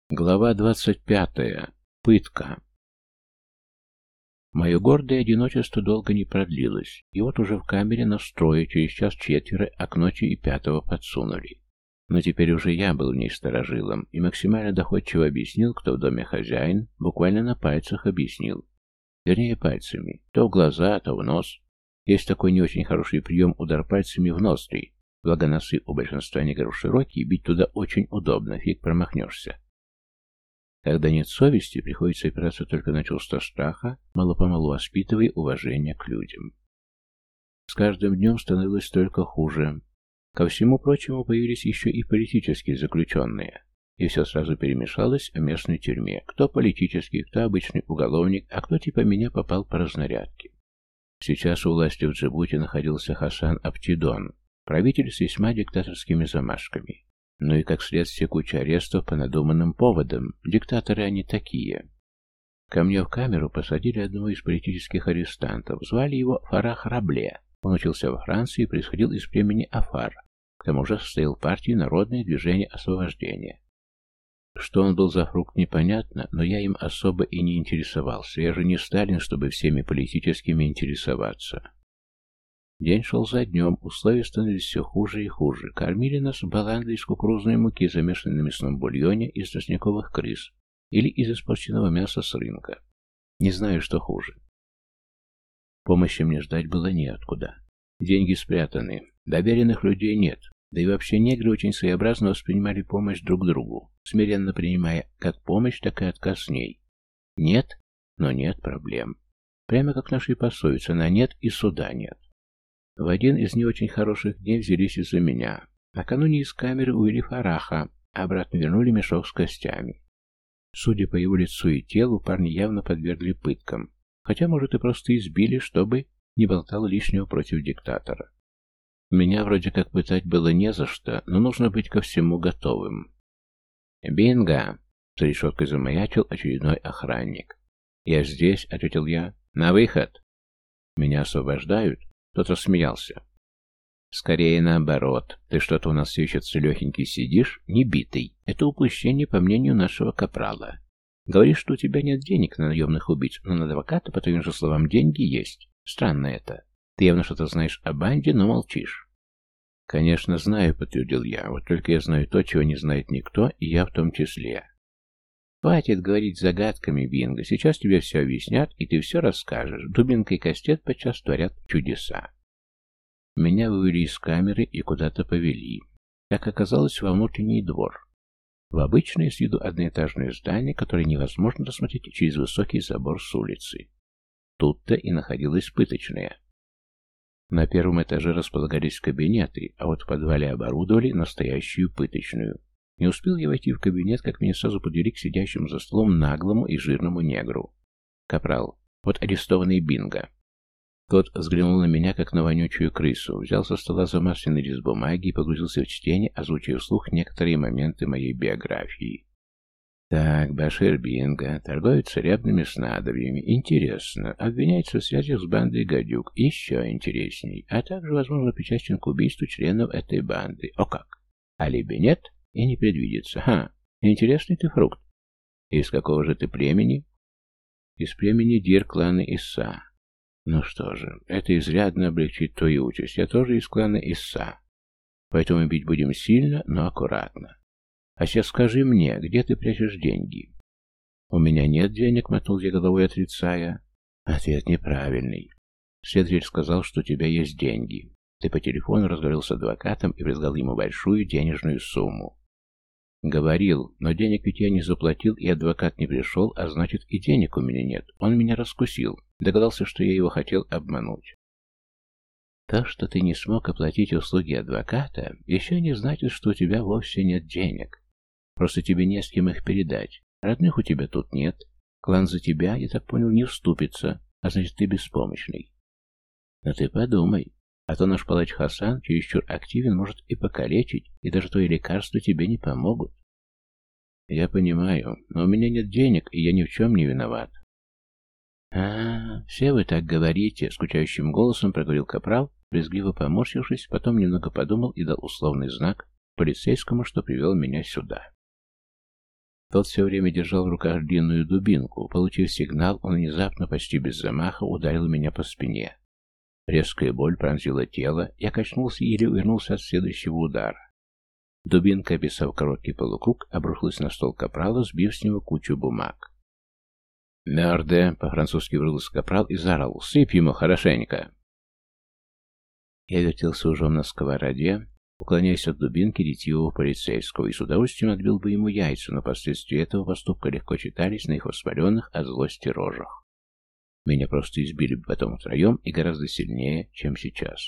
Глава 25. Пытка. Мое гордое одиночество долго не продлилось, и вот уже в камере нас трое, через час четверо, а к ночи и пятого подсунули. Но теперь уже я был в ней старожилом, и максимально доходчиво объяснил, кто в доме хозяин, буквально на пальцах объяснил. Вернее, пальцами. То в глаза, то в нос. Есть такой не очень хороший прием удар пальцами в ноздри. Благо носы у большинства негров широкие, бить туда очень удобно, фиг промахнешься. Когда нет совести, приходится опираться только на чувство страха, мало-помалу воспитывая уважение к людям. С каждым днем становилось только хуже. Ко всему прочему появились еще и политические заключенные. И все сразу перемешалось в местной тюрьме. Кто политический, кто обычный уголовник, а кто типа меня попал по разнарядке. Сейчас у власти в Джибути находился Хасан Аптидон, правитель с весьма диктаторскими замашками. Ну и, как следствие, куча арестов по надуманным поводам. Диктаторы они такие. Ко мне в камеру посадили одного из политических арестантов. Звали его Фарах Рабле. Он учился во Франции и происходил из племени Афар. К тому же состоял в партии Народное движение освобождения. Что он был за фрукт, непонятно, но я им особо и не интересовался. Я же не Сталин, чтобы всеми политическими интересоваться. День шел за днем, условия становились все хуже и хуже. Кормили нас баландой из кукурузной муки, замешанной на мясном бульоне, из тростниковых крыс или из испорченного мяса с рынка. Не знаю, что хуже. Помощи мне ждать было неоткуда. Деньги спрятаны, доверенных людей нет, да и вообще негры очень своеобразно воспринимали помощь друг другу, смиренно принимая как помощь, так и отказ с ней. Нет, но нет проблем. Прямо как нашей пословице, на нет и суда нет. В один из не очень хороших дней взялись из-за меня. Накануне из камеры увели Фараха, а обратно вернули мешок с костями. Судя по его лицу и телу, парни явно подвергли пыткам. Хотя, может, и просто избили, чтобы не болтал лишнего против диктатора. Меня вроде как пытать было не за что, но нужно быть ко всему готовым. «Бинго!» — за решеткой замаячил очередной охранник. «Я здесь», — ответил я. «На выход!» «Меня освобождают?» Кто-то смеялся. «Скорее наоборот. Ты что-то у нас все еще целехенький сидишь, не битый. Это упущение, по мнению нашего капрала. Говоришь, что у тебя нет денег на наемных убийц, но на адвоката, по твоим же словам, деньги есть. Странно это. Ты явно что-то знаешь о банде, но молчишь». «Конечно знаю», — подтвердил я. «Вот только я знаю то, чего не знает никто, и я в том числе». «Хватит говорить загадками, Бинго. Сейчас тебе все объяснят, и ты все расскажешь. Дубинка и Кастет подчас творят чудеса». Меня вывели из камеры и куда-то повели. Как оказалось, во внутренний двор. В обычное с виду одноэтажное здание, которое невозможно рассмотреть через высокий забор с улицы. Тут-то и находилась пыточная. На первом этаже располагались кабинеты, а вот в подвале оборудовали настоящую пыточную. Не успел я войти в кабинет, как меня сразу подвели к сидящему за столом наглому и жирному негру. «Капрал, вот арестованный Бинго». Тот взглянул на меня, как на вонючую крысу, взял со стола замасленный лист бумаги и погрузился в чтение, озвучив вслух некоторые моменты моей биографии. «Так, Башир Бинго, торговец целебными снадобьями. Интересно. Обвиняется в связях с бандой гадюк. Еще интересней. А также, возможно, причастен к убийству членов этой банды. О как! Алиби нет?» И не предвидится. Ха, интересный ты фрукт. Из какого же ты племени? Из племени Дир клана Исса. Ну что же, это изрядно облегчит твою участь. Я тоже из клана Исса. Поэтому бить будем сильно, но аккуратно. А сейчас скажи мне, где ты прячешь деньги? У меня нет денег, мотнул я головой, отрицая. Ответ неправильный. Следователь сказал, что у тебя есть деньги. Ты по телефону разговаривал с адвокатом и предлагал ему большую денежную сумму. Говорил, но денег ведь я не заплатил, и адвокат не пришел, а значит и денег у меня нет. Он меня раскусил, догадался, что я его хотел обмануть. То, что ты не смог оплатить услуги адвоката, еще не значит, что у тебя вовсе нет денег. Просто тебе не с кем их передать. Родных у тебя тут нет. Клан за тебя, я так понял, не вступится, а значит ты беспомощный. Но ты подумай. А то наш палач Хасан чересчур активен, может и покалечить, и даже твои лекарства тебе не помогут. Я понимаю, но у меня нет денег, и я ни в чем не виноват. Все вы так говорите, скучающим голосом проговорил капрал, брезгливо поморщившись, потом немного подумал и дал условный знак полицейскому, что привел меня сюда. Тот все время держал в руках длинную дубинку. Получив сигнал, он внезапно, почти без замаха, ударил меня по спине. Резкая боль пронзила тело, я качнулся и еле увернулся от следующего удара. Дубинка, описав короткий полукруг, обрушилась на стол капрала, сбив с него кучу бумаг. «Мерде!» — по-французски выругался капрал и заорал. «Сыпь ему хорошенько!» Я вертелся ужом на сковороде, уклоняясь от дубинки ретивого полицейского, и с удовольствием отбил бы ему яйца, но последствия этого поступка легко читались на их воспаленных от злости рожах. Меня просто избили бы потом втроем и гораздо сильнее, чем сейчас.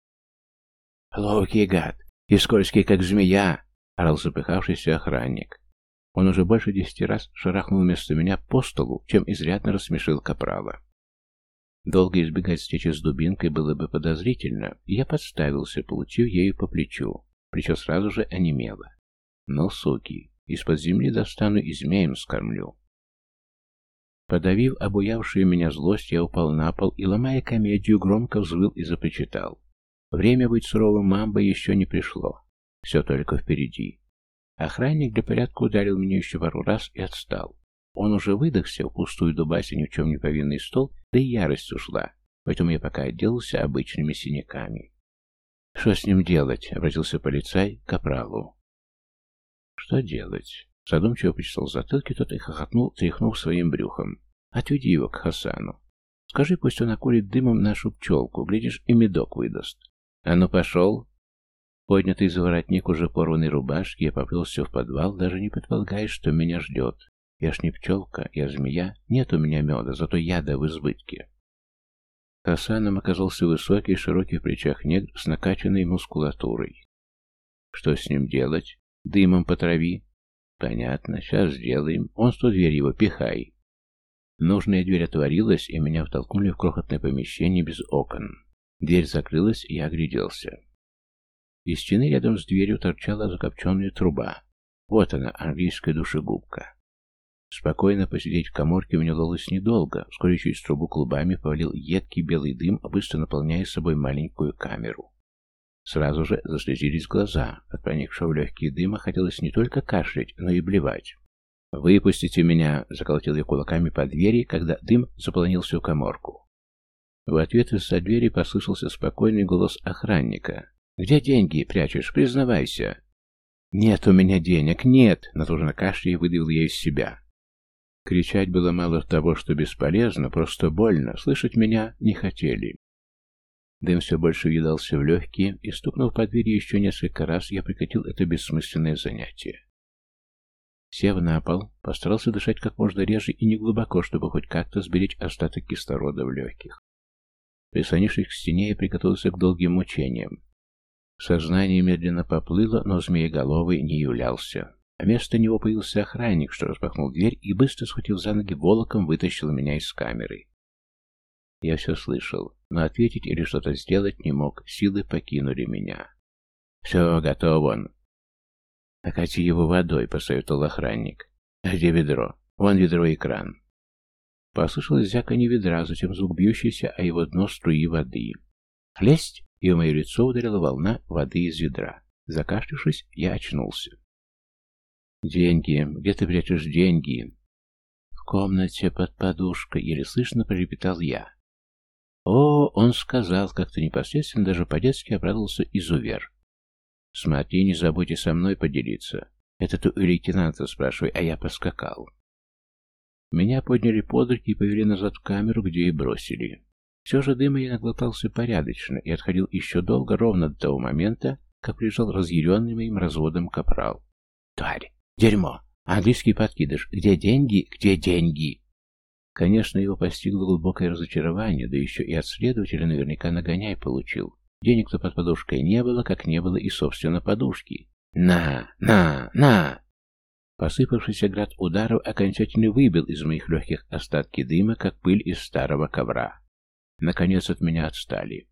«Ловкий гад! И скользкий, как змея!» — орал запыхавшийся охранник. Он уже больше 10 раз шарахнул вместо меня по столу, чем изрядно рассмешил капрала. Долго избегать встречи с дубинкой было бы подозрительно, и я подставился, получив ею по плечу. Плечо сразу же онемело. «Ну, суки, из-под земли достану и змеем скормлю». Подавив обуявшую меня злость, я упал на пол и, ломая комедию, громко взвыл и запричитал. Время быть суровым мамбой еще не пришло. Все только впереди. Охранник для порядка ударил меня еще пару раз и отстал. Он уже выдохся в пустую дубасю ни в чем не повинный стол, да и ярость ушла, поэтому я пока отделался обычными синяками. «Что с ним делать?» — обратился полицай к капралу. «Что делать?» Задумчиво почесал затылки, тот и хохотнул, тряхнув своим брюхом. «Отведи его к Хасану. Скажи, пусть он окурит дымом нашу пчелку, глядишь, и медок выдаст. А ну пошел!» Поднятый за воротник уже порванной рубашки, я поплелся в подвал, даже не предполагая, что меня ждет. Я ж не пчелка, я змея, нет у меня меда, зато яда в избытке. Хасаном оказался высокий, широкий в плечах негр с накачанной мускулатурой. Что с ним делать? Дымом потрави. Понятно, сейчас сделаем. Он в ту дверь его, пихай. Нужная дверь отворилась, и меня втолкнули в крохотное помещение без окон. Дверь закрылась, и я огляделся. Из стены рядом с дверью торчала закопченная труба. Вот она, английская душегубка. Спокойно посидеть в каморке мне удалось недолго. Вскоре через трубу клубами повалил едкий белый дым, быстро наполняя собой маленькую камеру. Сразу же заслезились глаза. От проникшего в легкие дыма хотелось не только кашлять, но и блевать. «Выпустите меня!» — заколотил я кулаками по двери, когда дым заполонил всю каморку. В ответ из-за двери послышался спокойный голос охранника. «Где деньги прячешь? Признавайся!» «Нет у меня денег, нет!» — натужно кашляя выдавил я из себя. Кричать было мало того, что бесполезно, просто больно, слышать меня не хотели. Дым все больше въедался в легкие, и, стукнув по двери еще несколько раз, я прекратил это бессмысленное занятие. Сев на пол, постарался дышать как можно реже и неглубоко, чтобы хоть как-то сберечь остаток кислорода в легких. Прислонившись к стене, я приготовился к долгим мучениям. Сознание медленно поплыло, но змееголовый не являлся. А вместо него появился охранник, что распахнул дверь и, быстро схватив за ноги, волоком вытащил меня из камеры. Я все слышал, но ответить или что-то сделать не мог, силы покинули меня. «Все, готов он!» «Окати его водой», — посоветовал охранник. «А где ведро? Вон ведро и кран». Послышалось звяканье ведра, затем звук бьющийся, а его дно струи воды. «Хлесть!» — и в мое лицо ударила волна воды из ведра. Закашлявшись, я очнулся. «Деньги! Где ты прячешь деньги?» «В комнате под подушкой», — еле слышно пролепетал я. «О, он сказал, как-то непосредственно, даже по-детски обрадовался изувер. Смотри, не забудьте со мной поделиться. Это ты у лейтенанта спрашивай, а я поскакал». Меня подняли под руки и повели назад в камеру, где и бросили. Все же дыма я наглотался порядочно и отходил еще долго, ровно до того момента, как пришел разъяренный моим разводом капрал. «Тварь! Дерьмо! Английский подкидыш! Где деньги? Где деньги?» Конечно, его постигло глубокое разочарование, да еще и от следователя наверняка нагоняй получил. Денег-то под подушкой не было, как не было и, собственно, подушки. «На! На! На!» Посыпавшийся град ударов окончательно выбил из моих легких остатки дыма, как пыль из старого ковра. Наконец от меня отстали.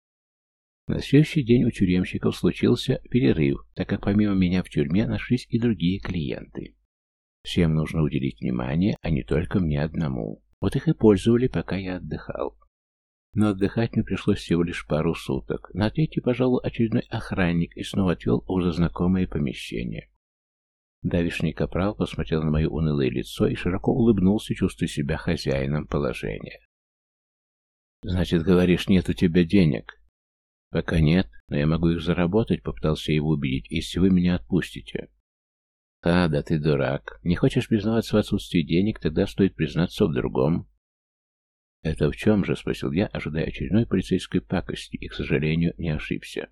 На следующий день у тюремщиков случился перерыв, так как помимо меня в тюрьме нашлись и другие клиенты. Всем нужно уделить внимание, а не только мне одному. Вот их и пользовали, пока я отдыхал. Но отдыхать мне пришлось всего лишь пару суток. На третий пожалуй очередной охранник и снова отвел в уже знакомое помещение. Давишний капрал посмотрел на мое унылое лицо и широко улыбнулся, чувствуя себя хозяином положения. «Значит, говоришь, нет у тебя денег?» «Пока нет, но я могу их заработать», — попытался его убедить, «если вы меня отпустите». Да ты дурак. Не хочешь признаваться в отсутствии денег, тогда стоит признаться в другом». «Это в чем же?» — спросил я, ожидая очередной полицейской пакости, и, к сожалению, не ошибся.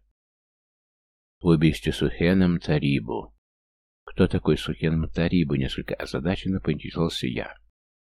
«В убийстве Сухена Мтарибу». «Кто такой Сухен Мтарибу?» — несколько озадаченно поинтересовался я.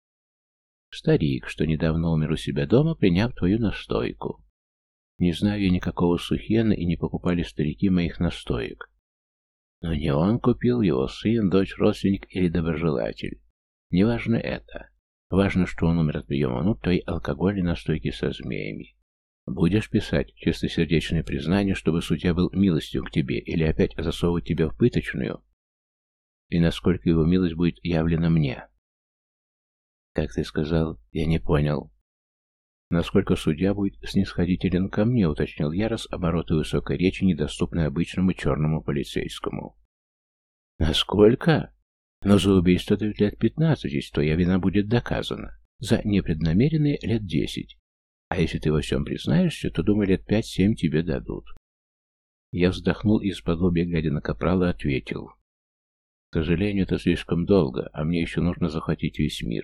«Старик, что недавно умер у себя дома, приняв твою настойку. Не знаю я никакого Сухена, и не покупали старики моих настоек. Но не он купил, его сын, дочь, родственник или доброжелатель. Неважно это. Важно, что он умер от приема нут твоей алкогольной настойки со змеями. Будешь писать чистосердечное признание, чтобы судья был милостив к тебе, или опять засовывать тебя в пыточную? И насколько его милость будет явлена мне?» «Как ты сказал, я не понял». «Насколько судья будет снисходителен ко мне», — уточнил Ярос, обороты высокой речи, недоступной обычному черному полицейскому. «Насколько? Но за убийство дают лет 15, если твоя вина будет доказана. За непреднамеренные лет 10. А если ты во всем признаешься, то, думаю, лет 5-7 тебе дадут». Я вздохнул и из-под лобья, глядя на капрала, ответил. «К сожалению, это слишком долго, а мне еще нужно захватить весь мир».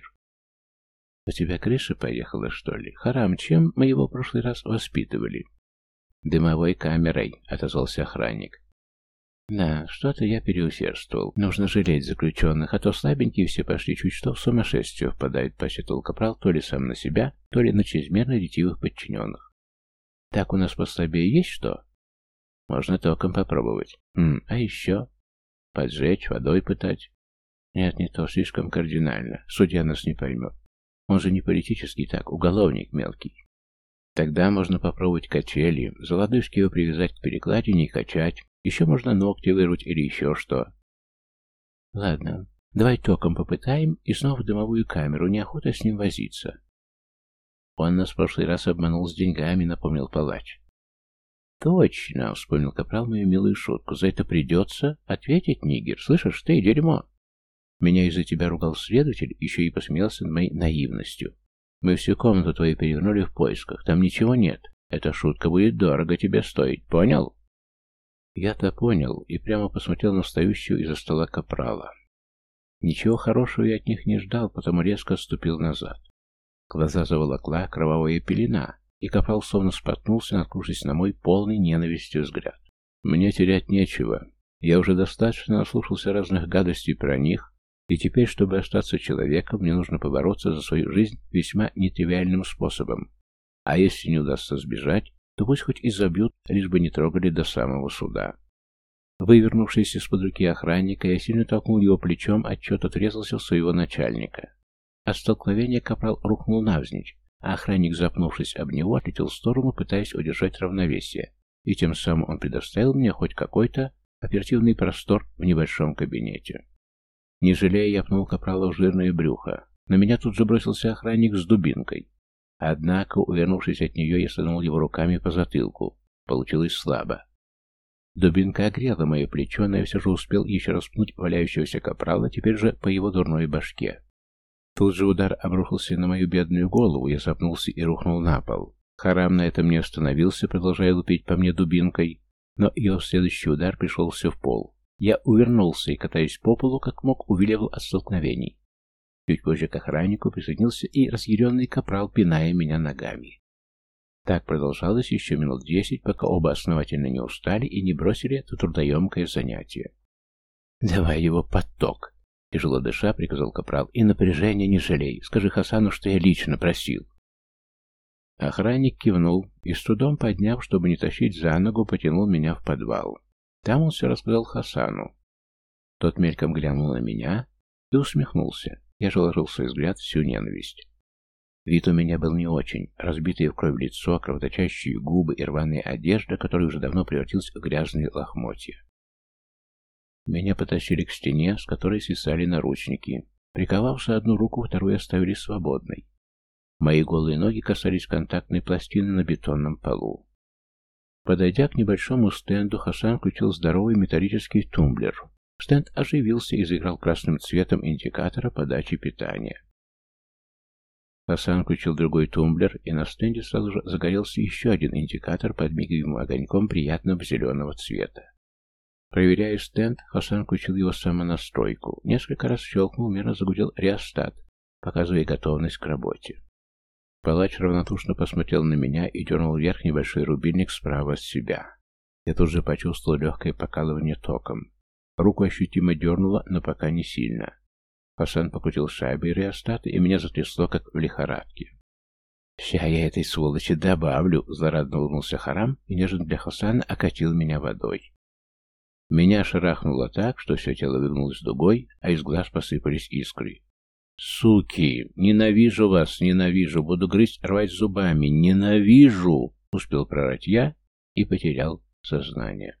«У тебя крыша поехала, что ли? Харам, чем мы его в прошлый раз воспитывали?» «Дымовой камерой», — отозвался охранник. «Да, что-то я переусердствовал. Нужно жалеть заключенных, а то слабенькие все пошли чуть что в сумасшествие впадают», — посетовал капрал то ли сам на себя, то ли на чрезмерно ретивых подчиненных. «Так, у нас послабее есть что?» «Можно током попробовать. А еще?» «Поджечь, водой пытать?» «Нет, не то, слишком кардинально. Судья нас не поймет. Он же не политический, так, уголовник мелкий. Тогда можно попробовать качели, за лодыжки его привязать к перекладине и качать. Еще можно ногти вырвать или еще что». «Ладно, давай током попытаем и снова в дымовую камеру, неохота с ним возиться». «Он нас в прошлый раз обманул с деньгами», — напомнил палач. «Точно», — вспомнил капрал мою милую шутку. «За это придется ответить, нигер. Слышишь, ты дерьмо. Меня из-за тебя ругал следователь, еще и посмеялся над моей наивностью. Мы всю комнату твою перевернули в поисках. Там ничего нет. Эта шутка будет дорого тебе стоить. Понял?» Я-то понял и прямо посмотрел на встающего из-за стола капрала. Ничего хорошего я от них не ждал, потому резко отступил назад. Глаза заволокла кровавая пелена, и капрал словно споткнулся, наткнувшись на мой полный ненавистью взгляд. «Мне терять нечего. Я уже достаточно наслушался разных гадостей про них, и теперь, чтобы остаться человеком, мне нужно побороться за свою жизнь весьма нетривиальным способом. А если не удастся сбежать, то пусть хоть и забьют, лишь бы не трогали до самого суда». Вывернувшись из-под руки охранника, я сильно толкнул его плечом, отчет отрезался в своего начальника. От столкновения капрал рухнул навзничь, а охранник, запнувшись об него, отлетел в сторону, пытаясь удержать равновесие, и тем самым он предоставил мне хоть какой-то оперативный простор в небольшом кабинете. Не жалея, я пнул капрала в жирное брюхо. На меня тут же бросился охранник с дубинкой. Однако, увернувшись от нее, я саднул его руками по затылку. Получилось слабо. Дубинка огрела мое плечо, но я все же успел еще раз пнуть валяющегося капрала, теперь же по его дурной башке. Тут же удар обрушился на мою бедную голову, я запнулся и рухнул на пол. Харам на этом не остановился, продолжая лупить по мне дубинкой, но его следующий удар пришелся в пол. Я увернулся и, катаясь по полу, как мог, увиливал от столкновений. Чуть позже к охраннику присоединился и разъяренный капрал, пиная меня ногами. Так продолжалось еще минут 10, пока оба основательно не устали и не бросили это трудоемкое занятие. «Давай его под ток», — тяжело дыша приказал капрал, — «и напряжения не жалей. Скажи Хасану, что я лично просил». Охранник кивнул и, с трудом подняв, чтобы не тащить за ногу, потянул меня в подвал. Там он все рассказал Хасану. Тот мельком глянул на меня и усмехнулся. Я же вложил в свой взгляд всю ненависть. Вид у меня был не очень. Разбитое в кровь лицо, кровоточащие губы и рваная одежда, которая уже давно превратилась в грязные лохмотья. Меня потащили к стене, с которой свисали наручники. Приковав за одну руку, вторую оставили свободной. Мои голые ноги касались контактной пластины на бетонном полу. Подойдя к небольшому стенду, Хасан включил здоровый металлический тумблер. Стенд оживился и заиграл красным цветом индикатора подачи питания. Хасан включил другой тумблер, и на стенде сразу же загорелся еще один индикатор подмигиваемым огоньком приятного зеленого цвета. Проверяя стенд, Хасан включил его самонастройку. Несколько раз щелкнул, мерно загудел реостат, показывая готовность к работе. Палач равнодушно посмотрел на меня и дернул вверх небольшой рубильник справа от себя. Я тут же почувствовал легкое покалывание током. Руку ощутимо дернуло, но пока не сильно. Хасан покрутил шайбой реостата, и меня затрясло, как в лихорадке. «Ща я этой сволочи добавлю!» — злорадно улыбнулся Харам и неожиданно для Хасана окатил меня водой. Меня шарахнуло так, что все тело выгнулось дугой, а из глаз посыпались искры. «Суки! Ненавижу вас! Ненавижу! Буду грызть, рвать зубами! Ненавижу!» — успел прорать я и потерял сознание.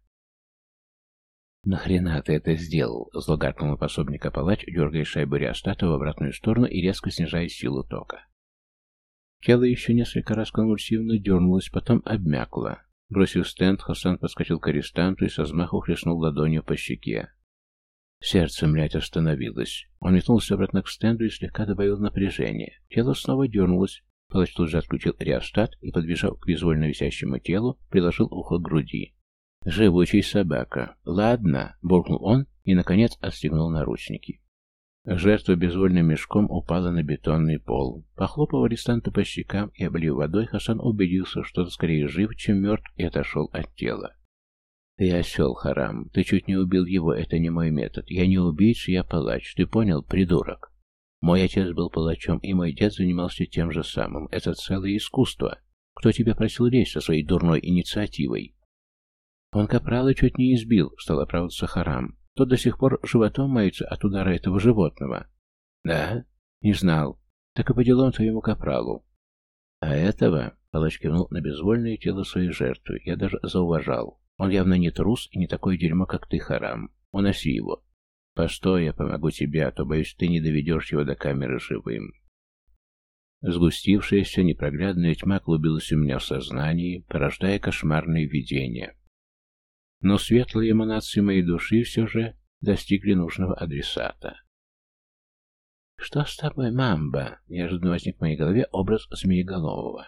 «Нахрена ты это сделал?» — зло гаркнул на пособника палач, дергая шайбу реостата в обратную сторону и резко снижая силу тока. Тело еще несколько раз конвульсивно дернулось, потом обмякло. Бросив стенд, Хасан подскочил к арестанту и со взмаху хлестнул ладонью по щеке. Сердце, млядь, остановилось. Он метнулся обратно к стенду и слегка добавил напряжение. Тело снова дернулось. Палач тут же отключил реостат и, подбежав к безвольно висящему телу, приложил ухо к груди. «Живучий собака. Ладно», — буркнул он и, наконец, отстегнул наручники. Жертва безвольным мешком упала на бетонный пол. Похлопав арестанта по щекам и облив водой, Хасан убедился, что тот скорее жив, чем мертв, и отошел от тела. «Ты осел, Харам. Ты чуть не убил его. Это не мой метод. Я не убийца, я палач. Ты понял, придурок? Мой отец был палачом, и мой дед занимался тем же самым. Это целое искусство. Кто тебя просил лезть со своей дурной инициативой?» «Он капрала чуть не избил», — стал оправдываться Харам. «Тот до сих пор животом мается от удара этого животного». «Да? Не знал. Так и по делам твоему капралу». «А этого?» — палач кивнул на безвольное тело своей жертвы. «Я даже зауважал. Он явно не трус и не такое дерьмо, как ты, Харам. Уноси его. Постой, я помогу тебе, а то, боюсь, ты не доведешь его до камеры живым». Сгустившаяся непроглядная тьма клубилась у меня в сознании, порождая кошмарные видения. Но светлые эманации моей души все же достигли нужного адресата. «Что с тобой, мамба?» — неожиданно возник в моей голове образ змееголового.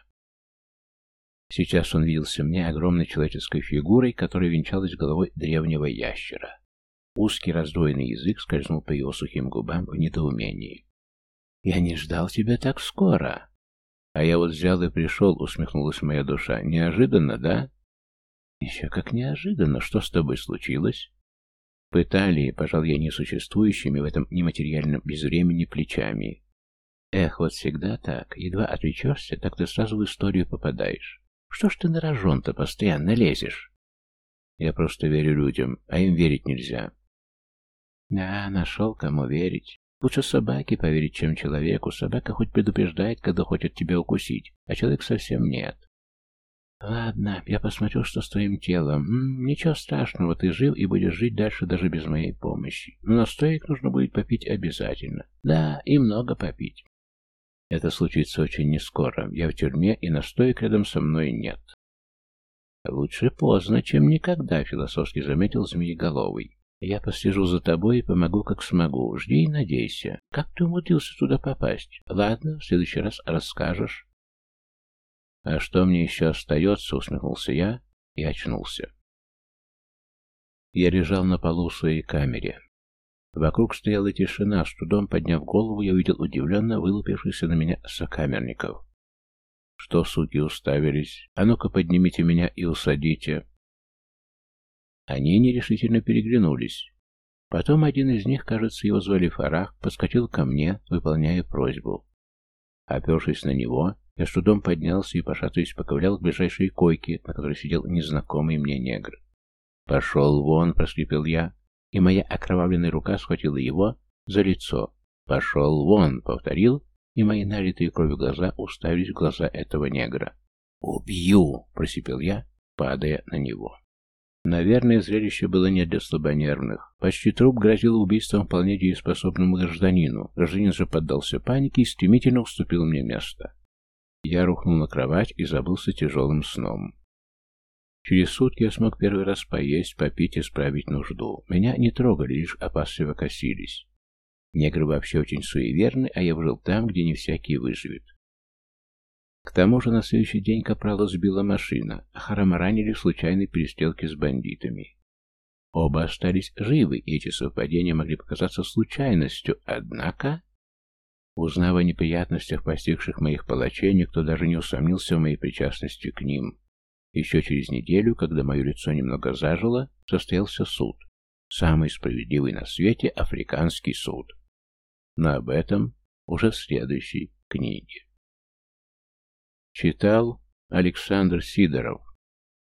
Сейчас он виделся мне огромной человеческой фигурой, которая венчалась головой древнего ящера. Узкий раздвоенный язык скользнул по его сухим губам в недоумении. «Я не ждал тебя так скоро!» «А я вот взял и пришел», — усмехнулась моя душа. «Неожиданно, да?» «Еще как неожиданно. Что с тобой случилось?» «Пытали», — пожал я несуществующими в этом нематериальном безвремени плечами. «Эх, вот всегда так. Едва отвлечешься, так ты сразу в историю попадаешь. Что ж ты на рожон-то постоянно лезешь?» «Я просто верю людям, а им верить нельзя». «Да, нашел кому верить. Лучше собаке поверить, чем человеку. Собака хоть предупреждает, когда хочет тебя укусить, а человек совсем нет». «Ладно, я посмотрю, что с твоим телом. Ничего страшного, ты жив и будешь жить дальше даже без моей помощи. Но настоек нужно будет попить обязательно. Да, и много попить. Это случится очень нескоро. Я в тюрьме, и настоек рядом со мной нет». «Лучше поздно, чем никогда», — философски заметил Змееголовый. «Я послежу за тобой и помогу, как смогу. Жди и надейся. Как ты умудрился туда попасть? Ладно, в следующий раз расскажешь». «А что мне еще остается?» — усмехнулся я и очнулся. Я лежал на полу в своей камере. Вокруг стояла тишина. С трудом подняв голову, я увидел удивленно вылупившихся на меня сокамерников. «Что, суки, уставились? А ну-ка поднимите меня и усадите». Они нерешительно переглянулись. Потом один из них, кажется, его звали Фарах, подскочил ко мне, выполняя просьбу. Опершись на него, я с трудом поднялся и, пошатываясь, поковылял к ближайшей койке, на которой сидел незнакомый мне негр. «Пошел вон!» — проскрипел я, и моя окровавленная рука схватила его за лицо. «Пошел вон!» — повторил, и мои налитые кровью глаза уставились в глаза этого негра. «Убью!» — просипел я, падая на него. Наверное, зрелище было не для слабонервных. Почти труп грозил убийством вполне дееспособному гражданину. Гражданин же поддался панике и стремительно уступил мне место. Я рухнул на кровать и забылся тяжелым сном. Через сутки я смог первый раз поесть, попить и справить нужду. Меня не трогали, лишь опасливо косились. Негры вообще очень суеверны, а я жил там, где не всякий выживет. К тому же на следующий день капрала сбила машина, а Харама ранили в случайной перестрелке с бандитами. Оба остались живы, и эти совпадения могли показаться случайностью, однако... Узнав о неприятностях, постигших моих палачей, никто даже не усомнился в моей причастности к ним. Еще через неделю, когда мое лицо немного зажило, состоялся суд. Самый справедливый на свете африканский суд. Но об этом уже в следующей книге. Читал Александр Сидоров.